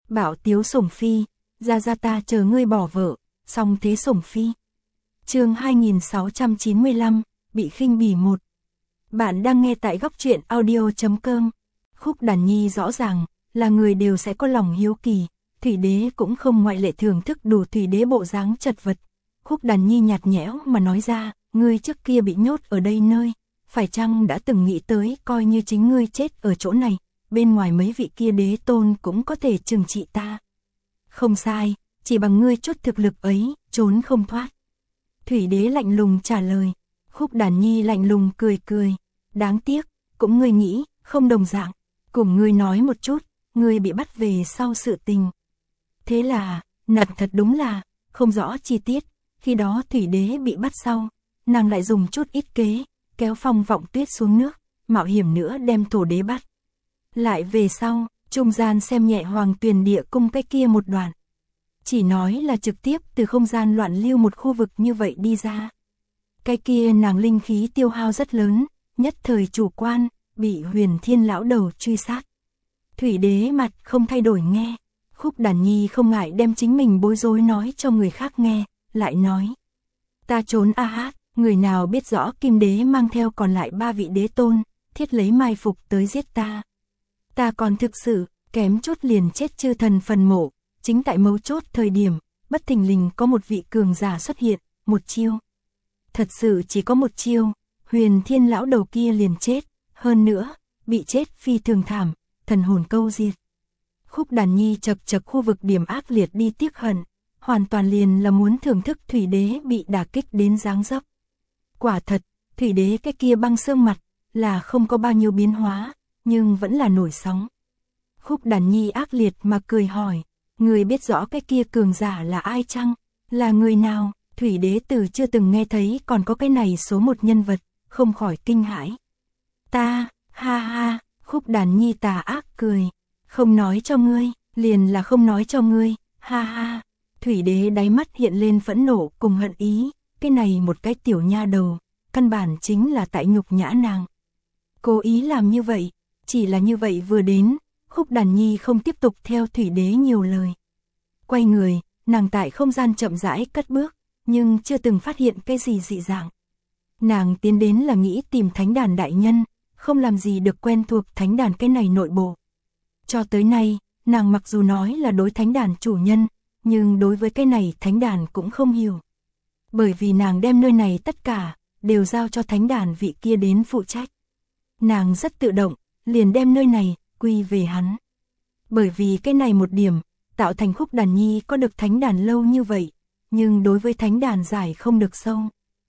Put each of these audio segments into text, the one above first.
Bảo tiếu sủng phi, ra ta chờ ngươi bỏ vợ, xong thế sủng phi. Chương 2695, bị khinh bỉ 1. Bạn đang nghe tại góc truyện audio.com. Khúc Đàn Nhi rõ ràng là người đều sẽ có lòng hiếu kỳ, Thủy Đế cũng không ngoại lệ, thưởng thức đủ Thủy Đế bộ dáng chật vật. Khúc Đàn Nhi nhạt nhẽo mà nói ra, ngươi trước kia bị nhốt ở đây nơi, phải chăng đã từng nghĩ tới coi như chính ngươi chết ở chỗ này, bên ngoài mấy vị kia đế tôn cũng có thể trừng trị ta. Không sai, chỉ bằng ngươi chút thực lực ấy, trốn không thoát. Thủy Đế lạnh lùng trả lời. Khúc Đàn Nhi lạnh lùng cười cười. Đáng tiếc, cũng ngươi nghĩ, không đồng dạng. Cùng ngươi nói một chút, ngươi bị bắt về sau sự tình. Thế là, thật đúng là, không rõ chi tiết. Khi đó Thủy Đế bị bắt sau, nàng lại dùng chút ít kế, kéo Phong Vọng Tuyết xuống nước, mạo hiểm nữa đem Thổ Đế bắt. Lại về sau, trung gian xem nhẹ Hoàng Tuyền Địa Cung cái kia một đoạn. Chỉ nói là trực tiếp từ không gian loạn lưu một khu vực như vậy đi ra. Cái kia nàng linh khí tiêu hao rất lớn, nhất thời chủ quan, bị Huyền Thiên lão đầu truy sát. Thủy Đế mặt không thay đổi nghe. Khúc Đàn Nhi không ngại đem chính mình bối rối nói cho người khác nghe, lại nói. Ta trốn a hát, người nào biết rõ Kim Đế mang theo còn lại 3 vị đế tôn, thiết lấy mai phục tới giết ta. Ta còn thực sự, kém chút liền chết chư thần phần mộ, chính tại mấu chốt thời điểm, bất thình lình có một vị cường giả xuất hiện, một chiêu. Thật sự chỉ có một chiêu, Huyền Thiên lão đầu kia liền chết, hơn nữa, bị chết phi thường thảm, thần hồn câu diệt. Khúc Đàn Nhi chật chật khu vực điểm ác liệt đi tiếc hận, hoàn toàn liền là muốn thưởng thức Thủy Đế bị đả kích đến dáng dấp. Quả thật, Thủy Đế cái kia băng xương mặt, là không có bao nhiêu biến hóa, nhưng vẫn là nổi sóng. Khúc Đàn Nhi ác liệt mà cười hỏi, người biết rõ cái kia cường giả là ai chăng? Là người nào? Thủy Đế từ chưa từng nghe thấy còn có cái này số một nhân vật, không khỏi kinh hãi. Ta, ha ha, Khúc Đàn Nhi tà ác cười, không nói cho ngươi, liền là không nói cho ngươi, ha ha. Thủy Đế đáy mắt hiện lên phẫn nộ cùng hận ý, cái này một cái tiểu nha đầu, căn bản chính là tại nhục nhã nàng. Cố ý làm như vậy, chỉ là như vậy vừa đến, Khúc Đàn Nhi không tiếp tục theo Thủy Đế nhiều lời. Quay người, nàng tại không gian chậm rãi cất bước, nhưng chưa từng phát hiện cái gì dị dạng. Nàng tiến đến là nghĩ tìm Thánh Đàn đại nhân, không làm gì được quen thuộc Thánh Đàn cái này nội bộ. Cho tới nay, nàng mặc dù nói là đối Thánh Đàn chủ nhân, nhưng đối với cái này Thánh Đàn cũng không hiểu. Bởi vì nàng đem nơi này tất cả, đều giao cho Thánh Đàn vị kia đến phụ trách. Nàng rất tự động, liền đem nơi này, quy về hắn. Bởi vì cái này một điểm, tạo thành Khúc Đàn Nhi có được Thánh Đàn lâu như vậy, nhưng đối với Thánh Đàn giải không được sâu.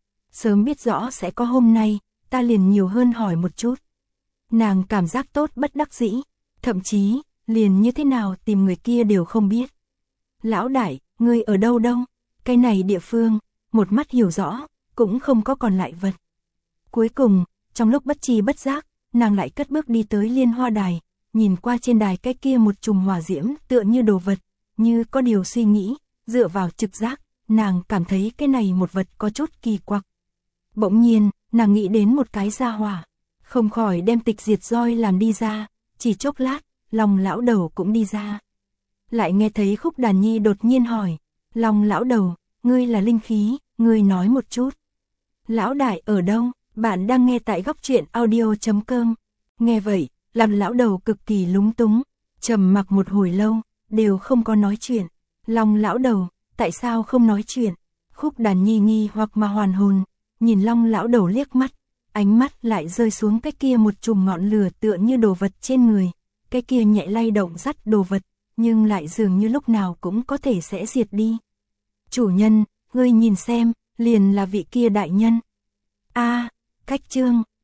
Sớm biết rõ sẽ có hôm nay, ta liền nhiều hơn hỏi một chút. Nàng cảm giác tốt bất đắc dĩ, thậm chí, liền như thế nào tìm người kia đều không biết. Lão đại, ngươi ở đâu đâu? Cái này địa phương, một mắt hiểu rõ, cũng không có còn lại vật. Cuối cùng, trong lúc bất tri bất giác, nàng lại cất bước đi tới Liên Hoa Đài, nhìn qua trên đài cái kia một chùm hỏa diễm tựa như đồ vật, như có điều suy nghĩ, dựa vào trực giác, nàng cảm thấy cái này một vật có chút kỳ quặc. Bỗng nhiên, nàng nghĩ đến một cái gia hỏa, không khỏi đem Tịch Diệt roi làm đi ra, chỉ chốc lát, Long lão đầu cũng đi ra. Lại nghe thấy Khúc Đàn Nhi đột nhiên hỏi, Long lão đầu, ngươi là linh khí, ngươi nói một chút. Lão đại ở đâu? Bạn đang nghe tại góc truyện audio.com. Nghe vậy, làm lão đầu cực kỳ lúng túng, trầm mặc một hồi lâu, đều không có nói chuyện. Long lão đầu, tại sao không nói chuyện? Khúc Đàn Nhi nghi hoặc mà hoàn hồn, nhìn Long lão đầu liếc mắt, ánh mắt lại rơi xuống cái kia một chùm ngọn lửa tựa như đồ vật trên người, cái kia nhẹ lay động dắt đồ vật, nhưng lại dường như lúc nào cũng có thể sẽ diệt đi. Chủ nhân, ngươi nhìn xem, liền là vị kia đại nhân. A, cách chương